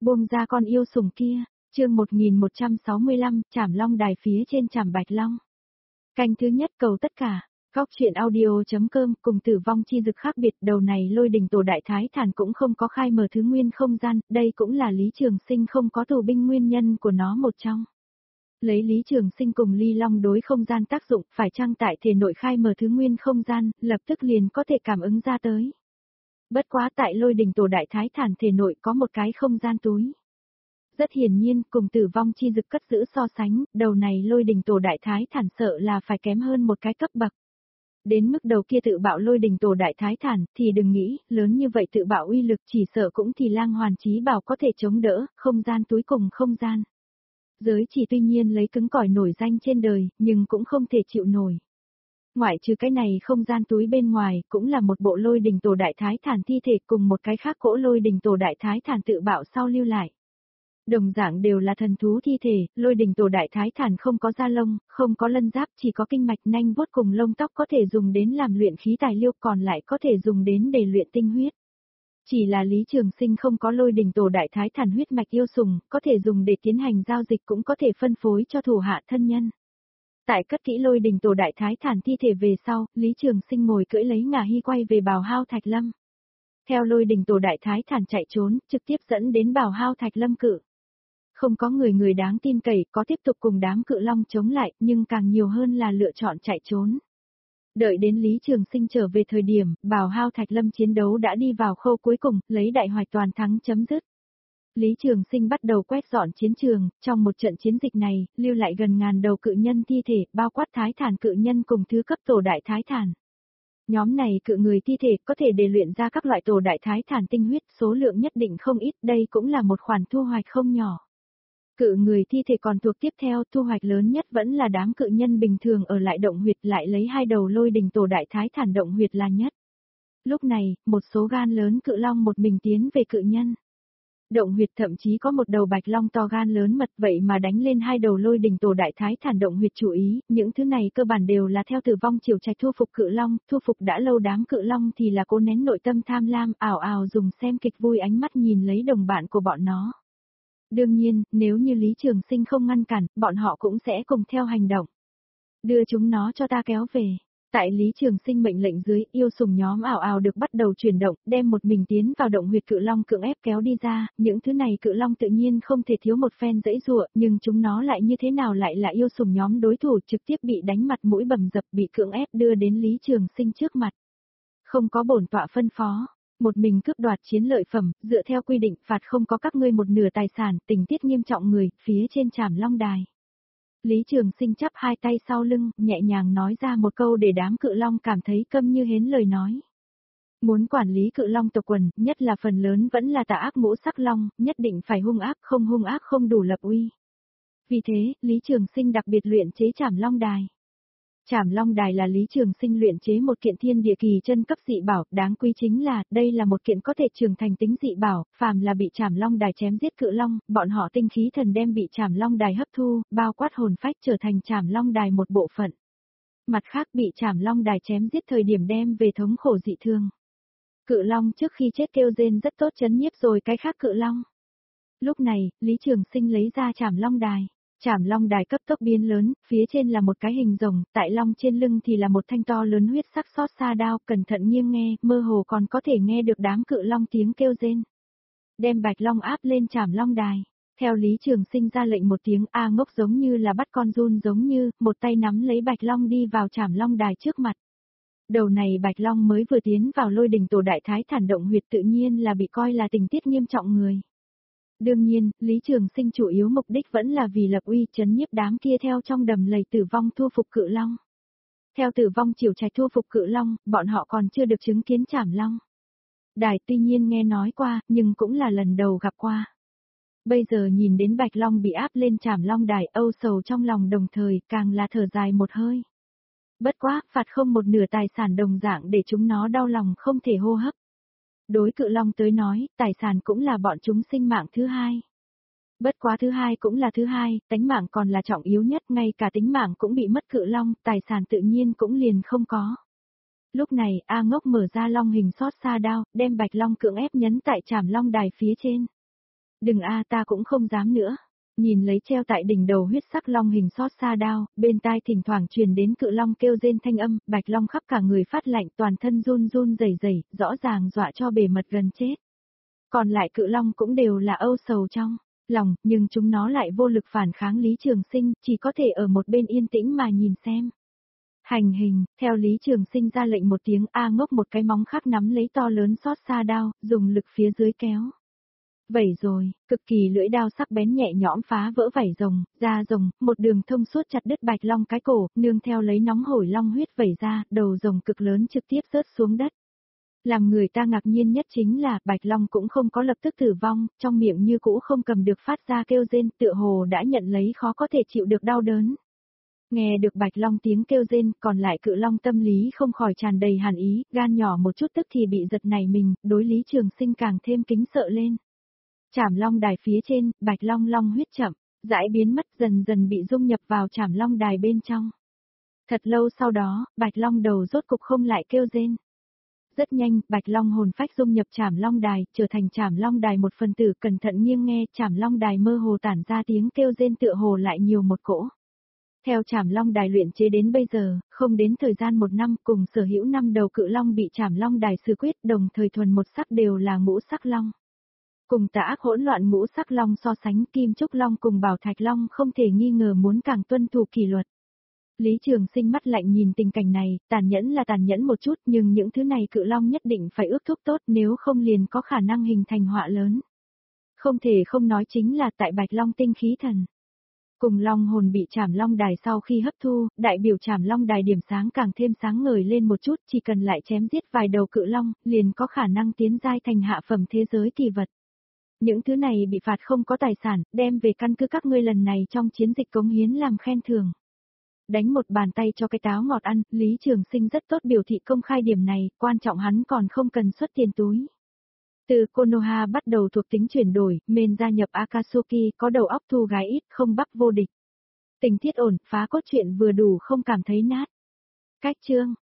Buông ra con yêu sủng kia, chương 1165, Trảm Long đài phía trên Trảm Bạch Long. Canh thứ nhất cầu tất cả, góc truyện audio.com cùng Tử Vong Chi Dực khác biệt, đầu này Lôi Đình Tổ Đại Thái Thản cũng không có khai mở thứ nguyên không gian, đây cũng là Lý Trường Sinh không có tù binh nguyên nhân của nó một trong. Lấy Lý Trường Sinh cùng Ly Long đối không gian tác dụng, phải chăng tại thể nội khai mở thứ nguyên không gian, lập tức liền có thể cảm ứng ra tới. Bất quá tại Lôi Đình Tổ Đại Thái Thản thể nội có một cái không gian túi. Rất hiển nhiên, cùng Tử Vong Chi Dực cất giữ so sánh, đầu này Lôi Đình Tổ Đại Thái Thản sợ là phải kém hơn một cái cấp bậc. Đến mức đầu kia tự bạo Lôi Đình Tổ Đại Thái Thản, thì đừng nghĩ, lớn như vậy tự bạo uy lực chỉ sợ cũng thì Lang Hoàn Chí Bảo có thể chống đỡ, không gian túi cùng không gian. Giới chỉ tuy nhiên lấy cứng cỏi nổi danh trên đời, nhưng cũng không thể chịu nổi. Ngoại trừ cái này không gian túi bên ngoài, cũng là một bộ Lôi Đình Tổ Đại Thái Thản thi thể cùng một cái khác cỗ Lôi Đình Tổ Đại Thái Thản tự bạo sau lưu lại. Đồng dạng đều là thần thú thi thể, Lôi Đình Tổ Đại Thái Thản không có da lông, không có lân giáp, chỉ có kinh mạch nanh vuốt cùng lông tóc có thể dùng đến làm luyện khí tài liệu, còn lại có thể dùng đến để luyện tinh huyết. Chỉ là Lý Trường Sinh không có Lôi Đình Tổ Đại Thái Thản huyết mạch yêu sủng, có thể dùng để tiến hành giao dịch, cũng có thể phân phối cho thủ hạ thân nhân. Tại cất kỹ Lôi Đình Tổ Đại Thái Thản thi thể về sau, Lý Trường Sinh ngồi cưỡi lấy ngà hy quay về Bào Hao Thạch Lâm. Theo Lôi Đình Tổ Đại Thái Thản chạy trốn, trực tiếp dẫn đến Bào Hao Thạch Lâm cự. Không có người đáng tin cậy, có tiếp tục cùng đám cự long chống lại, nhưng càng nhiều hơn là lựa chọn chạy trốn. Đợi đến Lý Trường Sinh trở về thời điểm, Bào Hao Thạch Lâm chiến đấu đã đi vào khâu cuối cùng, lấy đại hoạch toàn thắng chấm dứt. Lý Trường Sinh bắt đầu quét dọn chiến trường, trong một trận chiến dịch này, lưu lại gần ngàn đầu cự nhân thi thể, bao quát Thái Thản cự nhân cùng thứ cấp Tổ Đại Thái Thản. Nhóm này cự người thi thể có thể để luyện ra các loại Tổ Đại Thái Thản tinh huyết, số lượng nhất định không ít, đây cũng là một khoản thu hoạch không nhỏ. Cự người thi thể còn thuộc tiếp theo, thu hoạch lớn nhất vẫn là đám cự nhân bình thường ở lại động huyệt, lại lấy hai đầu Lôi Đình Tổ Đại Thái Thản động huyệt là nhất. Lúc này, một số gan lớn cự long một mình tiến về cự nhân. Động huyệt thậm chí có một đầu bạch long to gan lớn mật, vậy mà đánh lên hai đầu Lôi Đình Tổ Đại Thái Thản động huyệt chú ý, những thứ này cơ bản đều là theo Tử Vong Triều Trạch thu phục cự long, thu phục đã lâu đám cự long thì là cố nén nội tâm tham lam, ảo ảo dùng xem kịch vui ánh mắt nhìn lấy đồng bạn của bọn nó. Đương nhiên, nếu như Lý Trường Sinh không ngăn cản, bọn họ cũng sẽ cùng theo hành động. Đưa chúng nó cho ta kéo về. Tại Lý Trường Sinh mệnh lệnh dưới, yêu sủng nhóm ảo ảo được bắt đầu chuyển động, đem một mình tiến vào động huyệt cự long cưỡng ép kéo đi ra, những thứ này cự long tự nhiên không thể thiếu một phen giãy giụa, nhưng chúng nó lại như thế nào lại là yêu sủng nhóm đối thủ, trực tiếp bị đánh mặt mũi bầm dập, bị cưỡng ép đưa đến Lý Trường Sinh trước mặt. Không có bổn tọa phân phó, một mình cướp đoạt chiến lợi phẩm, dựa theo quy định phạt không có các ngươi một nửa tài sản, tình tiết nghiêm trọng người, phía trên Trảm Long đài. Lý Trường Sinh chắp hai tay sau lưng, nhẹ nhàng nói ra một câu để đám cự long cảm thấy câm như hến lời nói. Muốn quản lý cự long tộc quần, nhất là phần lớn vẫn là tà ác ngũ sắc long, nhất định phải hung ác không đủ lập uy. Vì thế, Lý Trường Sinh đặc biệt luyện chế Trảm Long đài. Trảm Long đài là Lý Trường Sinh luyện chế một kiện thiên địa kỳ chân cấp dị bảo, đáng quý chính là, đây là một kiện có thể trưởng thành tính dị bảo, phàm là bị Trảm Long đài chém giết cự long, bọn họ tinh khí thần đem bị Trảm Long đài hấp thu, bao quát hồn phách trở thành Trảm Long đài một bộ phận. Mặt khác bị Trảm Long đài chém giết thời điểm đem về thống khổ dị thương. Cự long trước khi chết kêu rên rất tốt chấn nhiếp rồi cái khác cự long. Lúc này, Lý Trường Sinh lấy ra Trảm Long đài. Trảm Long đài cấp tốc biến lớn, phía trên là một cái hình rồng, tại long trên lưng thì là một thanh to lớn huyết sắc xót xa đao, cẩn thận nghiêng nghe, mơ hồ còn có thể nghe được đám cự long tiếng kêu rên. Đem bạch long áp lên Trảm Long đài. Theo Lý Trường Sinh ra lệnh một tiếng a ngốc giống như là bắt con giun giống như, một tay nắm lấy bạch long đi vào Trảm Long đài trước mặt. Đầu này bạch long mới vừa tiến vào Lôi Đình Tổ Đại Thái Thản động huyệt tự nhiên là bị coi là tình tiết nghiêm trọng người. Đương nhiên, Lý Trường Sinh chủ yếu mục đích vẫn là vì lập uy trấn nhiếp đám kia theo trong đầm lầy Tử Vong thu phục cự long. Theo Tử Vong Triều Trạch thu phục cự long, bọn họ còn chưa được chứng kiến Trảm Long đài, tuy nhiên nghe nói qua, nhưng cũng là lần đầu gặp qua. Bây giờ nhìn đến bạch long bị áp lên Trảm Long đài, âu sầu trong lòng đồng thời, càng là thở dài một hơi. Bất quá, phạt không một nửa tài sản đồng dạng để chúng nó đau lòng không thể hô hấp. Đối cự long tới nói, tài sản cũng là bọn chúng sinh mạng thứ hai. Bất quá thứ hai cũng là thứ hai, tánh mạng còn là trọng yếu nhất, ngay cả tính mạng cũng bị mất cự long, tài sản tự nhiên cũng liền không có. Lúc này, A Ngốc mở ra long hình xót xa đao, đem bạch long cưỡng ép nhấn tại Trảm Long đài phía trên. Đừng a, ta cũng không dám nữa. Nhìn lấy treo tại đỉnh đầu huyết sắc long hình xót xa đao, bên tai thỉnh thoảng truyền đến cự long kêu rên thanh âm, Bạch Long khắp cả người phát lạnh, toàn thân run run rẩy rẩy, rõ ràng dọa cho bề mật gần chết. Còn lại cự long cũng đều là âu sầu trong lòng, nhưng chúng nó lại vô lực phản kháng Lý Trường Sinh, chỉ có thể ở một bên yên tĩnh mà nhìn xem. Hành hình, theo Lý Trường Sinh ra lệnh một tiếng, A Ngốc một cái móng khác nắm lấy to lớn xót xa đao, dùng lực phía dưới kéo. Vẩy rồi, cực kỳ lưỡi đao sắc bén nhẹ nhõm phá vỡ vảy rồng, da rồng, một đường thông suốt chặt đứt Bạch Long cái cổ, nương theo lấy nóng hổi long huyết vẩy ra, đầu rồng cực lớn trực tiếp rớt xuống đất. Làm người ta ngạc nhiên nhất chính là Bạch Long cũng không có lập tức tử vong, trong miệng như cũ không cầm được phát ra kêu rên, tựa hồ đã nhận lấy khó có thể chịu được đau đớn. Nghe được Bạch Long tiếng kêu rên, còn lại cự long tâm lý không khỏi tràn đầy hàn ý, gan nhỏ một chút tức thì bị giật nảy mình, đối Lý Trường Sinh càng thêm kính sợ lên. Trảm long đài phía trên, Bạch Long long huyết chậm, rãi biến mất dần dần bị dung nhập vào Trảm long đài bên trong. Thật lâu sau đó, Bạch Long đầu rốt cục không lại kêu rên. Rất nhanh, Bạch Long hồn phách dung nhập Trảm long đài, trở thành Trảm long đài một phần tử, cẩn thận nghiêng nghe, Trảm long đài mơ hồ tản ra tiếng kêu rên tựa hồ lại nhiều một cỗ. Theo Trảm long đài luyện chế đến bây giờ, không đến thời gian 1 năm, cùng sở hữu 5 đầu cự long bị Trảm long đài xử quyết, đồng thời thuần một sắc đều là ngũ sắc long. Cùng tà ác hỗn loạn ngũ sắc long so sánh, Kim Trúc Long cùng Bảo Thạch Long không thể nghi ngờ muốn càng tuân thủ kỷ luật. Lý Trường Sinh mắt lạnh nhìn tình cảnh này, tàn nhẫn là tàn nhẫn một chút, nhưng những thứ này cự long nhất định phải ước thúc tốt, nếu không liền có khả năng hình thành họa lớn. Không thể không nói chính là tại Bạch Long tinh khí thần. Cùng long hồn bị Trảm long đài sau khi hấp thu, đại biểu Trảm long đài điểm sáng càng thêm sáng ngời lên một chút, chỉ cần lại chém giết vài đầu cự long, liền có khả năng tiến giai thành hạ phẩm thế giới kỳ vật. Những thứ này bị phạt không có tài sản, đem về căn cứ các ngươi lần này trong chiến dịch cống hiến làm khen thưởng. Đánh một bàn tay cho cái táo ngọt ăn, Lý Trường Sinh rất tốt biểu thị công khai điểm này, quan trọng hắn còn không cần xuất tiền túi. Từ Konoha bắt đầu thuộc tính chuyển đổi, men gia nhập Akatsuki, có đầu óc thu gái ít, không bắp vô địch. Tình tiết ổn, phá cốt truyện vừa đủ không cảm thấy nát. Cách chương